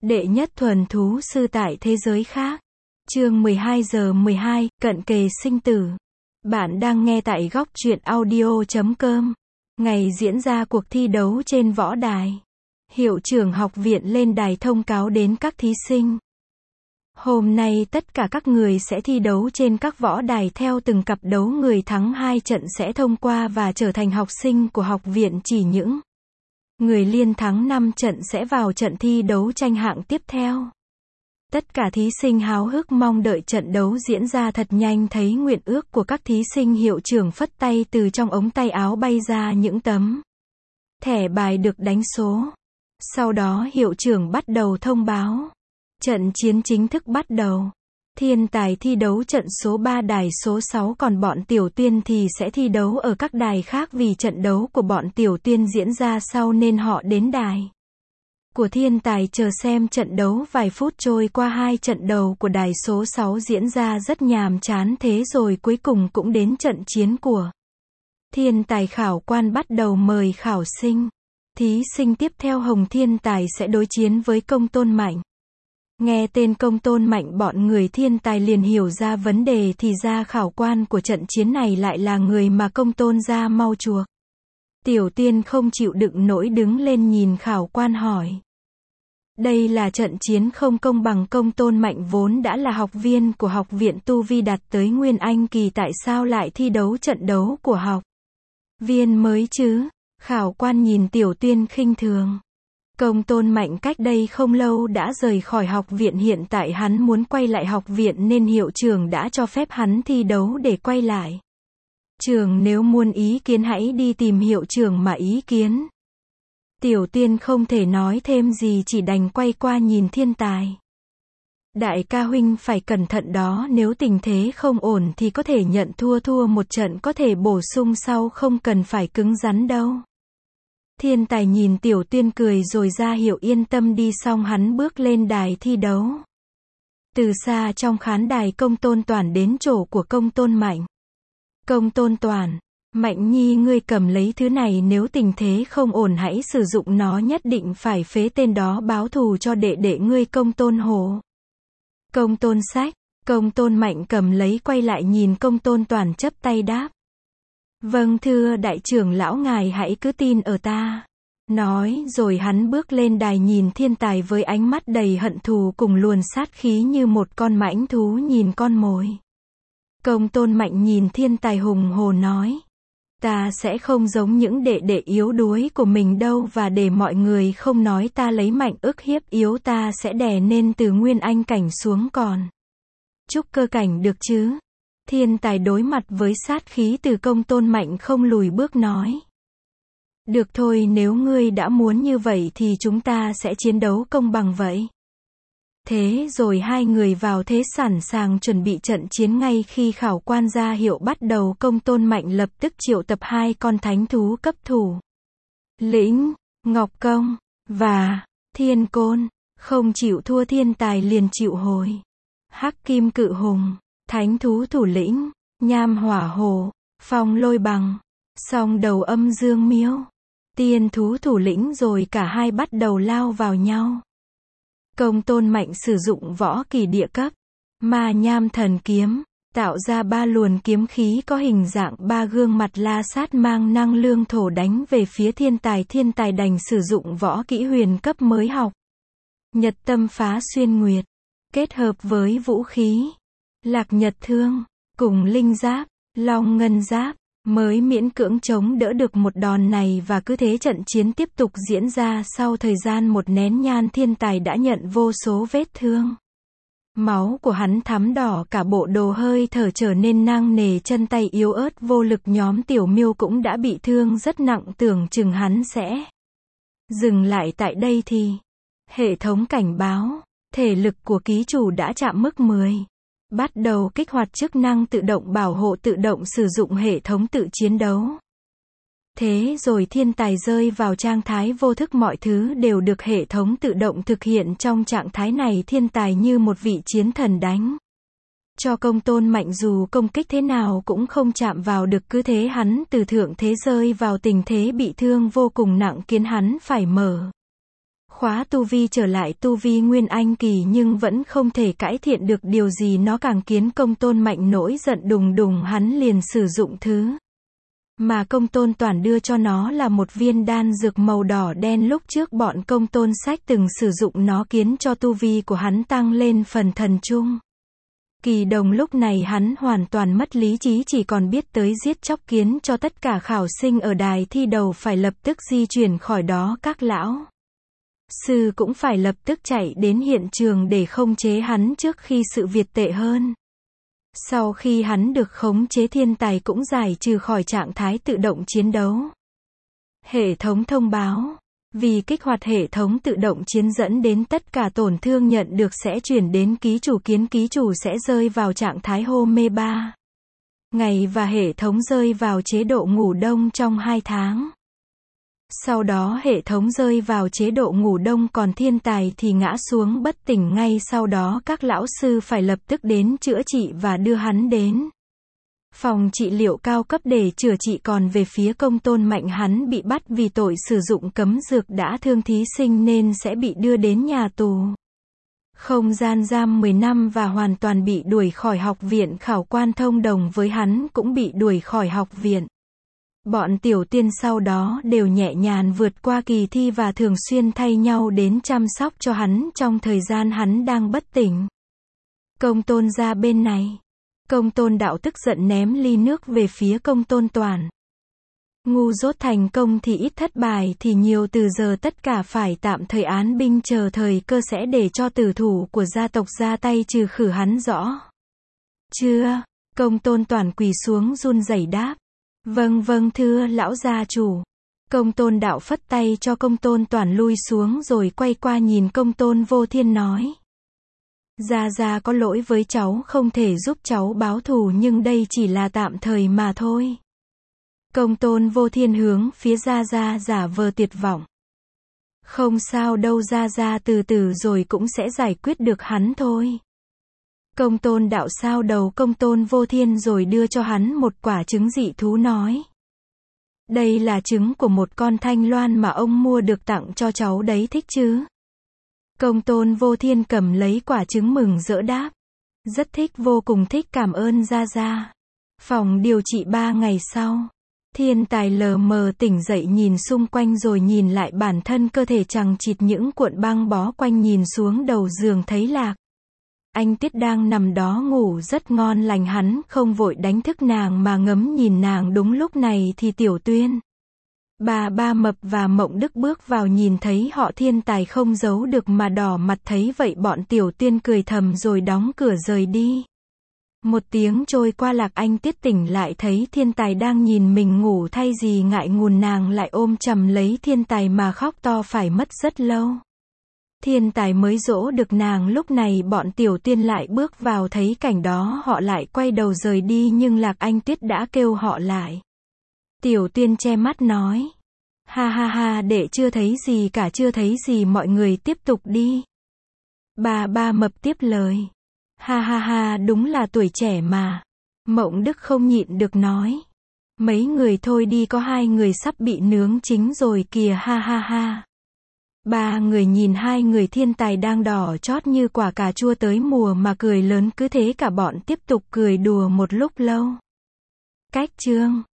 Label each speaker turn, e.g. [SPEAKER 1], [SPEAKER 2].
[SPEAKER 1] Đệ nhất thuần thú sư tại thế giới khác. Chương 12 giờ 12, cận kề sinh tử. Bạn đang nghe tại góc truyện audio.com. Ngày diễn ra cuộc thi đấu trên võ đài. Hiệu trưởng học viện lên đài thông cáo đến các thí sinh. Hôm nay tất cả các người sẽ thi đấu trên các võ đài theo từng cặp đấu, người thắng 2 trận sẽ thông qua và trở thành học sinh của học viện, chỉ những người liên thắng 5 trận sẽ vào trận thi đấu tranh hạng tiếp theo. Tất cả thí sinh háo hức mong đợi trận đấu diễn ra thật nhanh. Thấy nguyện ước của các thí sinh, hiệu trưởng phất tay, từ trong ống tay áo bay ra những tấm thẻ bài được đánh số. Sau đó hiệu trưởng bắt đầu thông báo. Trận chiến chính thức bắt đầu. Thiên tài thi đấu trận số 3 đài số 6, còn bọn tiểu tuyên thì sẽ thi đấu ở các đài khác, vì trận đấu của bọn tiểu tuyên diễn ra sau nên họ đến đài của thiên tài chờ xem trận đấu. Vài phút trôi qua, 2 trận đầu của đài số 6 diễn ra rất nhàm chán, thế rồi cuối cùng cũng đến trận chiến của thiên tài. Khảo quan bắt đầu mời khảo sinh. Thí sinh tiếp theo Hồng Thiên Tài sẽ đối chiến với Công Tôn Mạnh. Nghe tên Công Tôn Mạnh, bọn người thiên tài liền hiểu ra vấn đề, thì ra khảo quan của trận chiến này lại là người mà Công Tôn gia mau chuộc. Tiểu Tiên không chịu đựng nổi đứng lên nhìn khảo quan hỏi. Đây là trận chiến không công bằng. Công Tôn Mạnh vốn đã là học viên của học viện, tu vi đạt tới Nguyên Anh kỳ, tại sao lại thi đấu trận đấu của học viên mới chứ? Khảo quan nhìn Tiểu Tiên khinh thường. Công Tôn Mạnh cách đây không lâu đã rời khỏi học viện, hiện tại hắn muốn quay lại học viện nên hiệu trưởng đã cho phép hắn thi đấu để quay lại trường. Nếu muốn ý kiến hãy đi tìm hiệu trưởng mà ý kiến. Tiểu Tiên không thể nói thêm gì, chỉ đành quay qua nhìn thiên tài. Đại ca huynh phải cẩn thận đó, nếu tình thế không ổn thì có thể nhận thua, thua một trận có thể bổ sung sau, không cần phải cứng rắn đâu. Thiên tài nhìn Tiểu Tiên cười rồi ra hiệu yên tâm đi, xong hắn bước lên đài thi đấu. Từ xa trong khán đài, Công Tôn Toản đến chỗ của Công Tôn Mạnh. Công Tôn Toản, Mạnh nhi ngươi cầm lấy thứ này, nếu tình thế không ổn hãy sử dụng nó, nhất định phải phế tên đó, báo thù cho đệ đệ ngươi Công Tôn Hồ. Công Tôn Sách. Công Tôn Mạnh cầm lấy quay lại nhìn Công Tôn Toản, chắp tay đáp. Vâng thưa đại trưởng lão, ngài hãy cứ tin ở ta. Nói rồi hắn bước lên đài nhìn thiên tài với ánh mắt đầy hận thù cùng luồn sát khí như một con mãnh thú nhìn con mồi. Công Tôn Mạnh nhìn thiên tài hùng hồ nói. Ta sẽ không giống những đệ đệ yếu đuối của mình đâu, và để mọi người không nói ta lấy mạnh ức hiếp yếu, ta sẽ đè nên từ Nguyên Anh cảnh xuống còn trúc cơ cảnh được chứ? Thiên tài đối mặt với sát khí từ Công Tôn Mạnh không lùi bước nói. Được thôi, nếu ngươi đã muốn như vậy thì chúng ta sẽ chiến đấu công bằng vậy. Thế rồi hai người vào thế sẵn sàng chuẩn bị trận chiến. Ngay khi khảo quan ra hiệu bắt đầu, Công Tôn Mạnh lập tức triệu tập 2 con thánh thú cấp thủ lĩnh, Ngọc Công và Thiên Côn. Không chịu thua, thiên tài liền chịu hồi. Hắc Kim Cự Hùng, thánh thú thủ lĩnh, Nham Hỏa Hổ, Phong Lôi Bằng, Song Đầu Âm Dương Miêu, tiên thú thủ lĩnh, rồi cả hai bắt đầu lao vào nhau. Công Tôn Mạnh sử dụng võ kỳ địa cấp Ma Nham Thần Kiếm, tạo ra 3 luồn kiếm khí có hình dạng 3 gương mặt la sát mang năng lượng thổ đánh về phía thiên tài. Thiên tài đành sử dụng võ kỹ huyền cấp mới học, Nhật Tâm Phá Xuyên Nguyệt, kết hợp với vũ khí Lạc Nhật Thương cùng linh giáp Long Ngân Giáp, mới miễn cưỡng chống đỡ được một đòn này. Và cứ thế trận chiến tiếp tục diễn ra. Sau thời gian một nén nhang, thiên tài đã nhận vô số vết thương. Máu của hắn thắm đỏ cả bộ đồ, hơi thở trở nên nặng nề, chân tay yếu ớt vô lực. Nhóm Tiểu Miêu cũng đã bị thương rất nặng, tưởng chừng hắn sẽ dừng lại tại đây thì hệ thống cảnh báo thể lực của ký chủ đã chạm mức 10. Bắt đầu kích hoạt chức năng tự động bảo hộ, tự động sử dụng hệ thống tự chiến đấu. Thế rồi thiên tài rơi vào trạng thái vô thức, mọi thứ đều được hệ thống tự động thực hiện. Trong trạng thái này, thiên tài như một vị chiến thần đánh cho Công Tôn Mạnh, dù công kích thế nào cũng không chạm vào được. Cứ thế hắn từ thượng thế rơi vào tình thế bị thương vô cùng nặng, khiến hắn phải mở khóa tu vi trở lại tu vi Nguyên Anh kỳ nhưng vẫn không thể cải thiện được điều gì, nó càng khiến Công Tôn Mạnh nổi giận đùng đùng, hắn liền sử dụng thứ mà Công Tôn Toản đưa cho nó là một viên đan dược màu đỏ đen, lúc trước bọn Công Tôn Sách từng sử dụng nó khiến cho tu vi của hắn tăng lên phần thần trung. Kỳ Đồng lúc này hắn hoàn toàn mất lý trí, chỉ còn biết tới giết chóc, khiến cho tất cả khảo sinh ở đài thi đầu phải lập tức di chuyển khỏi đó, các lão sư cũng phải lập tức chạy đến hiện trường để khống chế hắn trước khi sự việc tệ hơn. Sau khi hắn được khống chế, thiên tài cũng giải trừ khỏi trạng thái tự động chiến đấu. Hệ thống thông báo. Vì kích hoạt hệ thống tự động chiến dẫn đến tất cả tổn thương nhận được sẽ chuyển đến ký chủ, khiến ký chủ sẽ rơi vào trạng thái hôn mê 3 ngày và hệ thống rơi vào chế độ ngủ đông trong 2 tháng. Sau đó hệ thống rơi vào chế độ ngủ đông, còn thiên tài thì ngã xuống bất tỉnh ngay sau đó. Các lão sư phải lập tức đến chữa trị và đưa hắn đến phòng trị liệu cao cấp để chữa trị. Còn về phía Công Tôn Mạnh, hắn bị bắt vì tội sử dụng cấm dược đã thương thí sinh nên sẽ bị đưa đến nhà tù không gian giam 10 năm và hoàn toàn bị đuổi khỏi học viện. Khảo quan thông đồng với hắn cũng bị đuổi khỏi học viện. Bọn tiểu tiên sau đó đều nhẹ nhàng vượt qua kỳ thi và thường xuyên thay nhau đến chăm sóc cho hắn trong thời gian hắn đang bất tỉnh. Công Tôn gia bên này, Công Tôn Đạo tức giận ném ly nước về phía Công Tôn Toản. Ngu dốt thành công thì ít, thất bại thì nhiều, từ giờ tất cả phải tạm thời án binh, chờ thời cơ sẽ để cho tử thủ của gia tộc ra tay trừ khử hắn, rõ chưa? Công Tôn Toản quỳ xuống run rẩy đáp. Vâng vâng thưa lão gia chủ. Công Tôn Đạo phất tay cho Công Tôn Toản lui xuống rồi quay qua nhìn Công Tôn Vô Thiên nói. Gia Gia có lỗi với cháu, không thể giúp cháu báo thù, nhưng đây chỉ là tạm thời mà thôi. Công Tôn Vô Thiên hướng phía Gia Gia giả vờ tuyệt vọng. Không sao đâu Gia Gia, từ từ rồi cũng sẽ giải quyết được hắn thôi. Công Tôn Đạo sao đầu Công Tôn Vô Thiên rồi đưa cho hắn một quả trứng dị thú nói. Đây là trứng của một con thanh loan mà ông mua được tặng cho cháu đấy, thích chứ? Công Tôn Vô Thiên cầm lấy quả trứng mừng rỡ đáp. Rất thích, vô cùng thích, cảm ơn Gia Gia. Phòng điều trị 3 ngày sau, thiên tài lờ mờ tỉnh dậy, nhìn xung quanh rồi nhìn lại bản thân, cơ thể chằng chịt những cuộn băng bó quanh, nhìn xuống đầu giường thấy Lạc Anh Tuyết đang nằm đó ngủ rất ngon lành, hắn không vội đánh thức nàng mà ngấm nhìn nàng. Đúng lúc này thì Tiểu Tuyên, Ba Mập và Mộng Đức bước vào, nhìn thấy họ thiên tài không giấu được mà đỏ mặt. Thấy vậy bọn Tiểu Tuyên cười thầm rồi đóng cửa rời đi. Một tiếng trôi qua, Lạc Anh Tuyết tỉnh lại thấy thiên tài đang nhìn mình ngủ, thay gì ngại ngùng nàng lại ôm chầm lấy thiên tài mà khóc to, phải mất rất lâu thiên tài mới dỗ được nàng. Lúc này bọn Tiểu Tuyên lại bước vào, thấy cảnh đó họ lại quay đầu rời đi, nhưng Lạc Anh Tuyết đã kêu họ lại. Tiểu Tuyên che mắt nói. Ha ha ha, đệ chưa thấy gì cả, chưa thấy gì, mọi người tiếp tục đi. Ba Mập tiếp lời. Ha ha ha, đúng là tuổi trẻ mà. Mộng Đức không nhịn được nói. Mấy người thôi đi, có 2 người sắp bị nướng chính rồi kìa, ha ha ha. 3 người nhìn 2 người thiên tài đang đỏ chót như quả cà chua tới mùa mà cười lớn. Cứ thế cả bọn tiếp tục cười đùa một lúc lâu. Cách chương